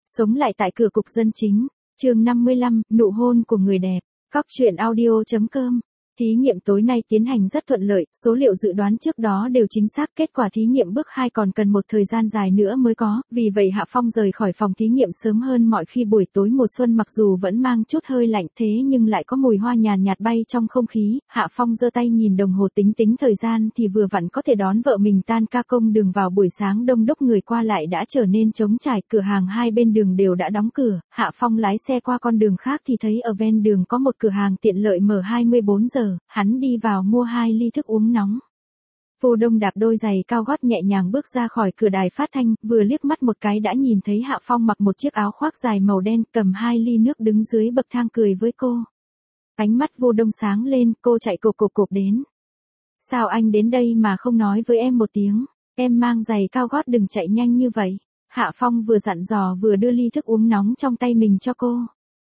Sống lại tại cửa cục dân chính, chương 55, nụ hôn của người đẹp, Cóc truyện audio.com. Thí nghiệm tối nay tiến hành rất thuận lợi, số liệu dự đoán trước đó đều chính xác, kết quả thí nghiệm bước 2 còn cần một thời gian dài nữa mới có, vì vậy Hạ Phong rời khỏi phòng thí nghiệm sớm hơn mọi khi. Buổi tối mùa xuân mặc dù vẫn mang chút hơi lạnh thế nhưng lại có mùi hoa nhàn nhạt bay trong không khí. Hạ Phong giơ tay nhìn đồng hồ tính thời gian thì vừa vặn có thể đón vợ mình tan ca. Công đường vào buổi sáng đông đúc người qua lại đã trở nên trống trải, cửa hàng hai bên đường đều đã đóng cửa. Hạ Phong lái xe qua con đường khác thì thấy ở ven đường có một cửa hàng tiện lợi mở 24 giờ, hắn đi vào mua 2 ly thức uống nóng. Vô Đông đạp đôi giày cao gót nhẹ nhàng bước ra khỏi cửa đài phát thanh, vừa liếc mắt một cái đã nhìn thấy Hạ Phong mặc một chiếc áo khoác dài màu đen, cầm 2 ly nước đứng dưới bậc thang cười với cô. Ánh mắt Vô Đông sáng lên, cô chạy cộp đến. Sao anh đến đây mà không nói với em một tiếng, em mang giày cao gót đừng chạy nhanh như vậy. Hạ Phong vừa dặn dò vừa đưa ly thức uống nóng trong tay mình cho cô.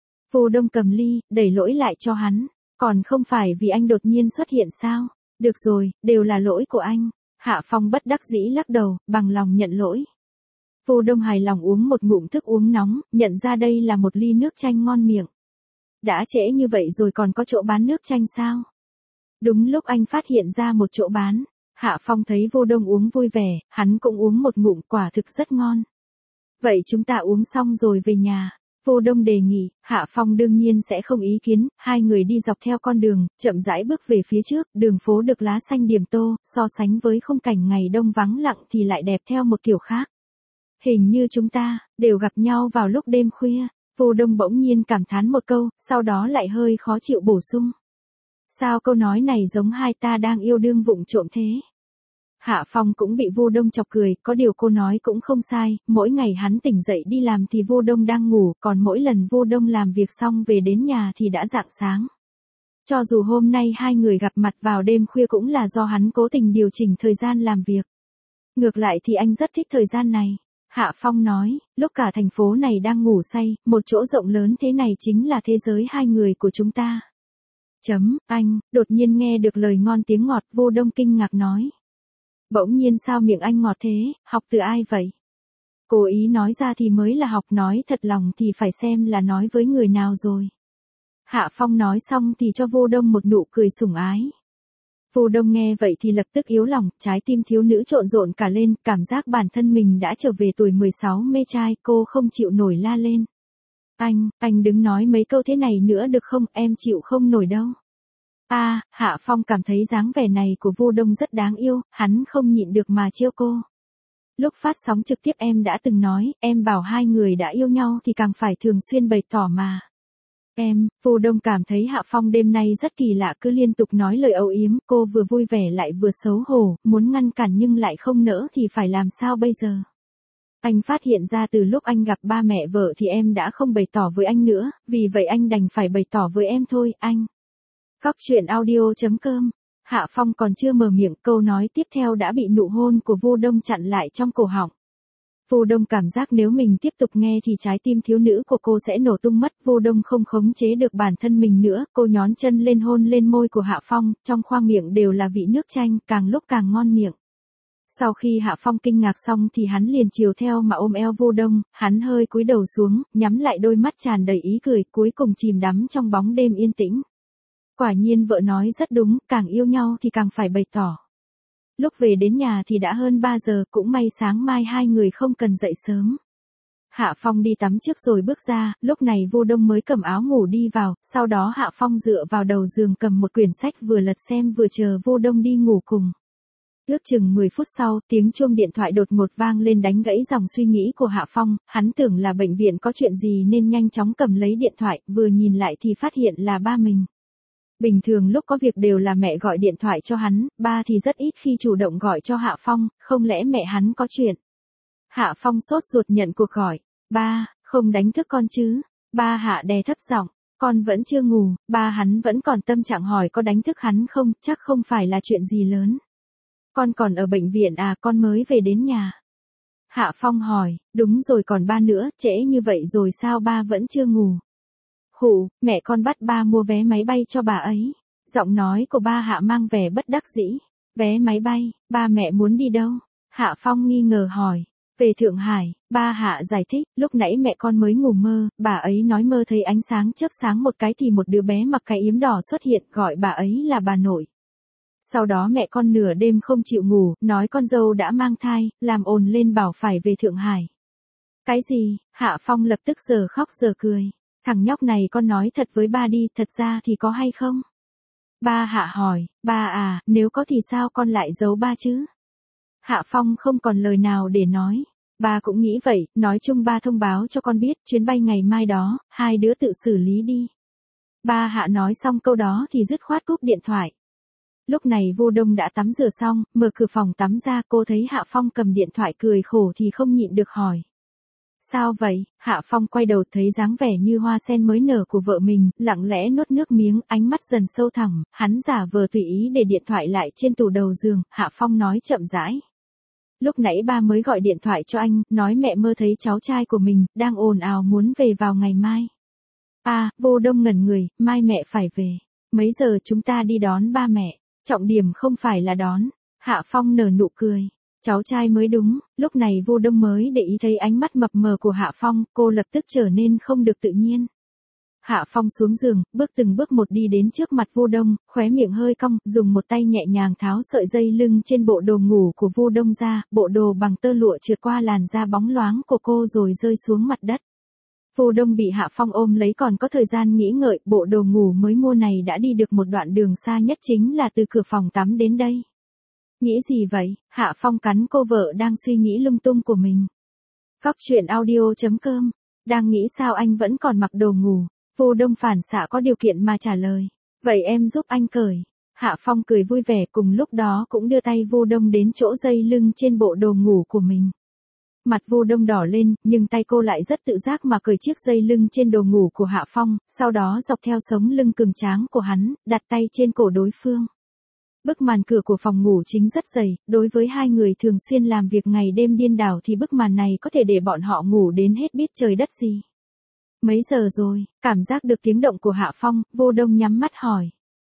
Vô Đông cầm ly, đẩy lỗi lại cho hắn. Còn không phải vì anh đột nhiên xuất hiện sao? Được rồi, đều là lỗi của anh. Hạ Phong bất đắc dĩ lắc đầu, bằng lòng nhận lỗi. Vô Đông hài lòng uống một ngụm thức uống nóng, nhận ra đây là một ly nước chanh ngon miệng. Đã trễ như vậy rồi còn có chỗ bán nước chanh sao? Đúng lúc anh phát hiện ra một chỗ bán. Hạ Phong thấy Vô Đông uống vui vẻ, hắn cũng uống một ngụm, quả thực rất ngon. Vậy chúng ta uống xong rồi về nhà. Vô Đông đề nghị, Hạ Phong đương nhiên sẽ không ý kiến, hai người đi dọc theo con đường, chậm rãi bước về phía trước, đường phố được lá xanh điểm tô, so sánh với khung cảnh ngày đông vắng lặng thì lại đẹp theo một kiểu khác. Hình như chúng ta, đều gặp nhau vào lúc đêm khuya. Vô Đông bỗng nhiên cảm thán một câu, sau đó lại hơi khó chịu bổ sung. Sao câu nói này giống hai ta đang yêu đương vụng trộm thế? Hạ Phong cũng bị Vô Đông chọc cười, có điều cô nói cũng không sai, mỗi ngày hắn tỉnh dậy đi làm thì Vô Đông đang ngủ, còn mỗi lần Vô Đông làm việc xong về đến nhà thì đã rạng sáng. Cho dù hôm nay hai người gặp mặt vào đêm khuya cũng là do hắn cố tình điều chỉnh thời gian làm việc. Ngược lại thì anh rất thích thời gian này. Hạ Phong nói, lúc cả thành phố này đang ngủ say, một chỗ rộng lớn thế này chính là thế giới hai người của chúng ta. Anh, đột nhiên nghe được lời ngon tiếng ngọt, Vô Đông kinh ngạc nói. Bỗng nhiên sao miệng anh ngọt thế, học từ ai vậy? Cố ý nói ra thì mới là học, nói thật lòng thì phải xem là nói với người nào rồi. Hạ Phong nói xong thì cho Vô Đông một nụ cười sủng ái. Vô Đông nghe vậy thì lập tức yếu lòng, trái tim thiếu nữ trộn rộn cả lên, cảm giác bản thân mình đã trở về tuổi 16 mê trai, cô không chịu nổi la lên. Anh đừng nói mấy câu thế này nữa được không, em chịu không nổi đâu. Hạ Phong cảm thấy dáng vẻ này của Vô Đông rất đáng yêu, hắn không nhịn được mà trêu cô. Lúc phát sóng trực tiếp em đã từng nói, em bảo hai người đã yêu nhau thì càng phải thường xuyên bày tỏ mà. Vô Đông cảm thấy Hạ Phong đêm nay rất kỳ lạ, cứ liên tục nói lời âu yếm, cô vừa vui vẻ lại vừa xấu hổ, muốn ngăn cản nhưng lại không nỡ thì phải làm sao bây giờ. Anh phát hiện ra từ lúc anh gặp ba mẹ vợ thì em đã không bày tỏ với anh nữa, vì vậy anh đành phải bày tỏ với em thôi, anh. Cóc truyện audio.com. Hạ Phong còn chưa mở miệng, câu nói tiếp theo đã bị nụ hôn của Vô Đông chặn lại trong cổ họng. Vô Đông cảm giác nếu mình tiếp tục nghe thì trái tim thiếu nữ của cô sẽ nổ tung mất. Vô Đông không khống chế được bản thân mình nữa, cô nhón chân lên hôn lên môi của Hạ Phong, trong khoang miệng đều là vị nước chanh, càng lúc càng ngon miệng. Sau khi Hạ Phong kinh ngạc xong thì hắn liền chiều theo mà ôm eo Vô Đông, hắn hơi cúi đầu xuống, nhắm lại đôi mắt tràn đầy ý cười, cuối cùng chìm đắm trong bóng đêm yên tĩnh. Quả nhiên vợ nói rất đúng, càng yêu nhau thì càng phải bày tỏ. Lúc về đến nhà thì đã hơn 3 giờ, cũng may sáng mai hai người không cần dậy sớm. Hạ Phong đi tắm trước rồi bước ra, lúc này Vô Đông mới cầm áo ngủ đi vào, sau đó Hạ Phong dựa vào đầu giường cầm một quyển sách vừa lật xem vừa chờ Vô Đông đi ngủ cùng. Ước chừng 10 phút sau, tiếng chuông điện thoại đột ngột vang lên đánh gãy dòng suy nghĩ của Hạ Phong, hắn tưởng là bệnh viện có chuyện gì nên nhanh chóng cầm lấy điện thoại, vừa nhìn lại thì phát hiện là ba mình. Bình thường lúc có việc đều là mẹ gọi điện thoại cho hắn, ba thì rất ít khi chủ động gọi cho Hạ Phong, không lẽ mẹ hắn có chuyện. Hạ Phong sốt ruột nhận cuộc gọi, ba, không đánh thức con chứ, ba Hạ đè thấp giọng, con vẫn chưa ngủ, ba hắn vẫn còn tâm trạng hỏi có đánh thức hắn không, chắc không phải là chuyện gì lớn. Con còn ở bệnh viện à, con mới về đến nhà. Hạ Phong hỏi, đúng rồi còn ba nữa, trễ như vậy rồi sao ba vẫn chưa ngủ. Khụ, mẹ con bắt ba mua vé máy bay cho bà ấy. Giọng nói của ba Hạ mang vẻ bất đắc dĩ. Vé máy bay, ba mẹ muốn đi đâu? Hạ Phong nghi ngờ hỏi. Về Thượng Hải, ba Hạ giải thích, lúc nãy mẹ con mới ngủ mơ, bà ấy nói mơ thấy ánh sáng chớp sáng một cái thì một đứa bé mặc cái yếm đỏ xuất hiện, gọi bà ấy là bà nội. Sau đó mẹ con nửa đêm không chịu ngủ, nói con dâu đã mang thai, làm ồn lên bảo phải về Thượng Hải. Cái gì? Hạ Phong lập tức giờ khóc giờ cười. Thằng nhóc này con nói thật với ba đi, thật ra thì có hay không? Ba Hạ hỏi, ba à, nếu có thì sao con lại giấu ba chứ? Hạ Phong không còn lời nào để nói. Ba cũng nghĩ vậy, nói chung ba thông báo cho con biết chuyến bay ngày mai đó, hai đứa tự xử lý đi. Ba Hạ nói xong câu đó thì dứt khoát cúp điện thoại. Lúc này Vu Đông đã tắm rửa xong, mở cửa phòng tắm ra, cô thấy Hạ Phong cầm điện thoại cười khổ thì không nhịn được hỏi. Sao vậy? Hạ Phong quay đầu thấy dáng vẻ như hoa sen mới nở của vợ mình, lặng lẽ nuốt nước miếng, ánh mắt dần sâu thẳm, hắn giả vờ tùy ý để điện thoại lại trên tủ đầu giường, Hạ Phong nói chậm rãi. Lúc nãy ba mới gọi điện thoại cho anh, nói mẹ mơ thấy cháu trai của mình, đang ồn ào muốn về vào ngày mai. À, Vô Đông ngẩn người, mai mẹ phải về. Mấy giờ chúng ta đi đón ba mẹ? Trọng điểm không phải là đón. Hạ Phong nở nụ cười. Cháu trai mới đúng, lúc này Vô Đông mới để ý thấy ánh mắt mập mờ của Hạ Phong, cô lập tức trở nên không được tự nhiên. Hạ Phong xuống giường, bước từng bước một đi đến trước mặt Vô Đông, khóe miệng hơi cong, dùng một tay nhẹ nhàng tháo sợi dây lưng trên bộ đồ ngủ của Vô Đông ra, bộ đồ bằng tơ lụa trượt qua làn da bóng loáng của cô rồi rơi xuống mặt đất. Vô Đông bị Hạ Phong ôm lấy còn có thời gian nghĩ ngợi, bộ đồ ngủ mới mua này đã đi được một đoạn đường xa nhất chính là từ cửa phòng tắm đến đây. Nghĩ gì vậy? Hạ Phong cắn cô vợ đang suy nghĩ lung tung của mình. Góc truyện audio.com, đang nghĩ sao anh vẫn còn mặc đồ ngủ. Vô Đông phản xạ có điều kiện mà trả lời. Vậy em giúp anh cởi. Hạ Phong cười vui vẻ cùng lúc đó cũng đưa tay Vô Đông đến chỗ dây lưng trên bộ đồ ngủ của mình. Mặt Vô Đông đỏ lên, nhưng tay cô lại rất tự giác mà cởi chiếc dây lưng trên đồ ngủ của Hạ Phong, sau đó dọc theo sống lưng cường tráng của hắn, đặt tay trên cổ đối phương. Bức màn cửa của phòng ngủ chính rất dày, đối với hai người thường xuyên làm việc ngày đêm điên đảo thì bức màn này có thể để bọn họ ngủ đến hết biết trời đất gì. Mấy giờ rồi? Cảm giác được tiếng động của Hạ Phong, Vô Đông nhắm mắt hỏi.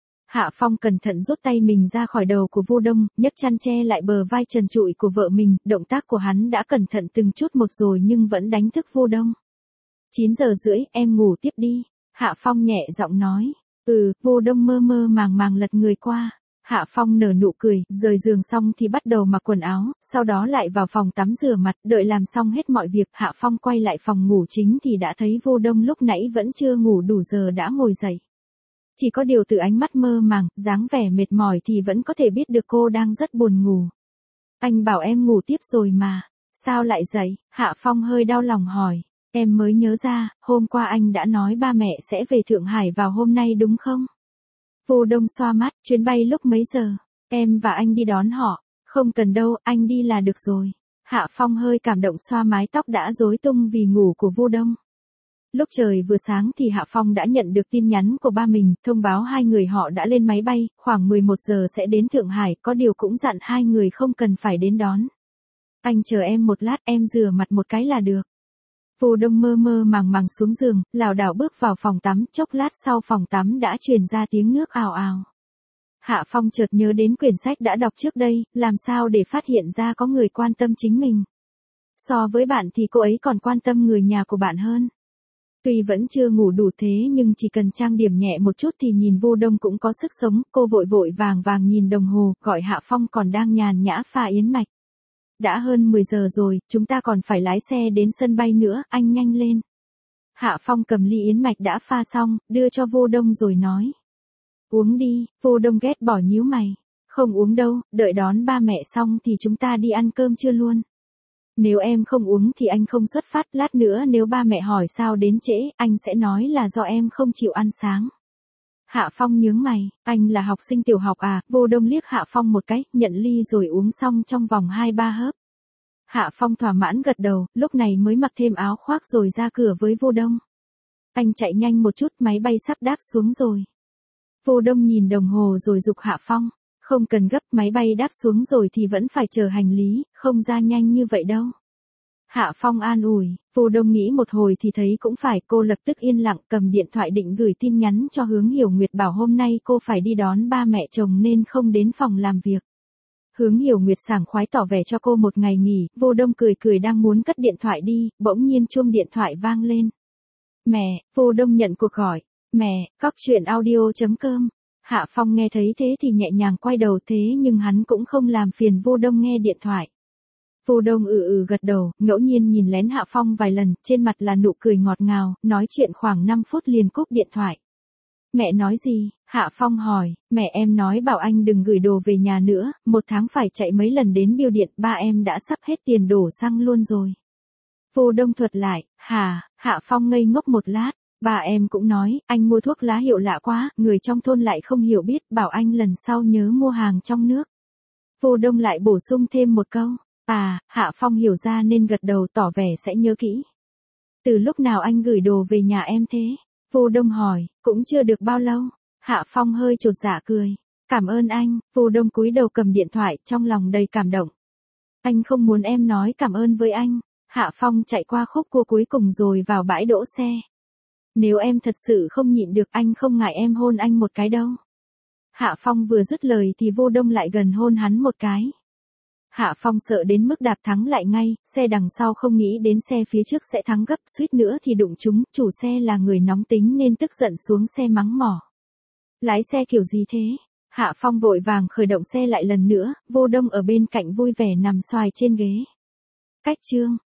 Hạ Phong cẩn thận rút tay mình ra khỏi đầu của Vô Đông, nhấc chăn che lại bờ vai trần trụi của vợ mình, động tác của hắn đã cẩn thận từng chút một rồi nhưng vẫn đánh thức Vô Đông. 9 giờ rưỡi, em ngủ tiếp đi. Hạ Phong nhẹ giọng nói. Vô Đông mơ mơ màng màng lật người qua. Hạ Phong nở nụ cười, rời giường xong thì bắt đầu mặc quần áo, sau đó lại vào phòng tắm rửa mặt, đợi làm xong hết mọi việc, Hạ Phong quay lại phòng ngủ chính thì đã thấy Vô Đông lúc nãy vẫn chưa ngủ đủ giờ đã ngồi dậy. Chỉ có điều từ ánh mắt mơ màng, dáng vẻ mệt mỏi thì vẫn có thể biết được cô đang rất buồn ngủ. Anh bảo em ngủ tiếp rồi mà, sao lại dậy? Hạ Phong hơi đau lòng hỏi, em mới nhớ ra, hôm qua anh đã nói ba mẹ sẽ về Thượng Hải vào hôm nay đúng không? Vô Đông xoa mắt, chuyến bay lúc mấy giờ? Em và anh đi đón họ. Không cần đâu, anh đi là được rồi. Hạ Phong hơi cảm động xoa mái tóc đã rối tung vì ngủ của Vô Đông. Lúc trời vừa sáng thì Hạ Phong đã nhận được tin nhắn của ba mình, thông báo hai người họ đã lên máy bay, khoảng 11 giờ sẽ đến Thượng Hải, có điều cũng dặn hai người không cần phải đến đón. Anh chờ em một lát, em rửa mặt một cái là được. Vô Đông mơ mơ màng màng xuống giường, lảo đảo bước vào phòng tắm, chốc lát sau phòng tắm đã truyền ra tiếng nước ào ào. Hạ Phong chợt nhớ đến quyển sách đã đọc trước đây, làm sao để phát hiện ra có người quan tâm chính mình. So với bạn thì cô ấy còn quan tâm người nhà của bạn hơn. Tuy vẫn chưa ngủ đủ thế nhưng chỉ cần trang điểm nhẹ một chút thì nhìn Vô Đông cũng có sức sống, cô vội vội vàng vàng nhìn đồng hồ, gọi Hạ Phong còn đang nhàn nhã pha yến mạch. Đã hơn 10 giờ rồi, chúng ta còn phải lái xe đến sân bay nữa, anh nhanh lên. Hạ Phong cầm ly yến mạch đã pha xong, đưa cho Vô Đông rồi nói. Uống đi, Vô Đông ghét bỏ nhíu mày. Không uống đâu, đợi đón ba mẹ xong thì chúng ta đi ăn cơm trưa luôn. Nếu em không uống thì anh không xuất phát, lát nữa nếu ba mẹ hỏi sao đến trễ, anh sẽ nói là do em không chịu ăn sáng. Hạ Phong nhướng mày, anh là học sinh tiểu học à? Vô Đông liếc Hạ Phong một cái, nhận ly rồi uống xong trong vòng 2-3 hớp. Hạ Phong thỏa mãn gật đầu, lúc này mới mặc thêm áo khoác rồi ra cửa với Vô Đông. Anh chạy nhanh một chút, máy bay sắp đáp xuống rồi. Vô Đông nhìn đồng hồ rồi giục Hạ Phong, không cần gấp, máy bay đáp xuống rồi thì vẫn phải chờ hành lý, không ra nhanh như vậy đâu. Hạ Phong an ủi, Vô Đông nghĩ một hồi thì thấy cũng phải, cô lập tức yên lặng cầm điện thoại định gửi tin nhắn cho Hướng Hiểu Nguyệt bảo hôm nay cô phải đi đón ba mẹ chồng nên không đến phòng làm việc. Hướng Hiểu Nguyệt sảng khoái tỏ vẻ cho cô một ngày nghỉ, Vô Đông cười cười đang muốn cất điện thoại đi, bỗng nhiên chuông điện thoại vang lên. Mẹ, Vô Đông nhận cuộc gọi. Mẹ, cóc truyện audio.com. Hạ Phong nghe thấy thế thì nhẹ nhàng quay đầu thế nhưng hắn cũng không làm phiền Vô Đông nghe điện thoại. Vô Đông gật đầu, ngẫu nhiên nhìn lén Hạ Phong vài lần, trên mặt là nụ cười ngọt ngào, nói chuyện khoảng 5 phút liền cúp điện thoại. Mẹ nói gì? Hạ Phong hỏi, mẹ em nói bảo anh đừng gửi đồ về nhà nữa, 1 tháng phải chạy mấy lần đến bưu điện, ba em đã sắp hết tiền đổ xăng luôn rồi. Vô Đông thuật lại, hả? Hạ Phong ngây ngốc một lát, ba em cũng nói, anh mua thuốc lá hiệu lạ quá, người trong thôn lại không hiểu biết, bảo anh lần sau nhớ mua hàng trong nước. Vô Đông lại bổ sung thêm một câu, Hạ Phong hiểu ra nên gật đầu tỏ vẻ sẽ nhớ kỹ. Từ lúc nào anh gửi đồ về nhà em thế? Vô Đông hỏi, cũng chưa được bao lâu. Hạ Phong hơi chột dạ cười. Cảm ơn anh, Vô Đông cúi đầu cầm điện thoại trong lòng đầy cảm động. Anh không muốn em nói cảm ơn với anh. Hạ Phong chạy qua khúc cua cuối cùng rồi vào bãi đỗ xe. Nếu em thật sự không nhịn được anh không ngại em hôn anh một cái đâu. Hạ Phong vừa dứt lời thì Vô Đông lại gần hôn hắn một cái. Hạ Phong sợ đến mức đạp thắng lại ngay, xe đằng sau không nghĩ đến xe phía trước sẽ thắng gấp, suýt nữa thì đụng chúng, chủ xe là người nóng tính nên tức giận xuống xe mắng mỏ. Lái xe kiểu gì thế? Hạ Phong vội vàng khởi động xe lại lần nữa, Vô Đông ở bên cạnh vui vẻ nằm xoài trên ghế. Cách chương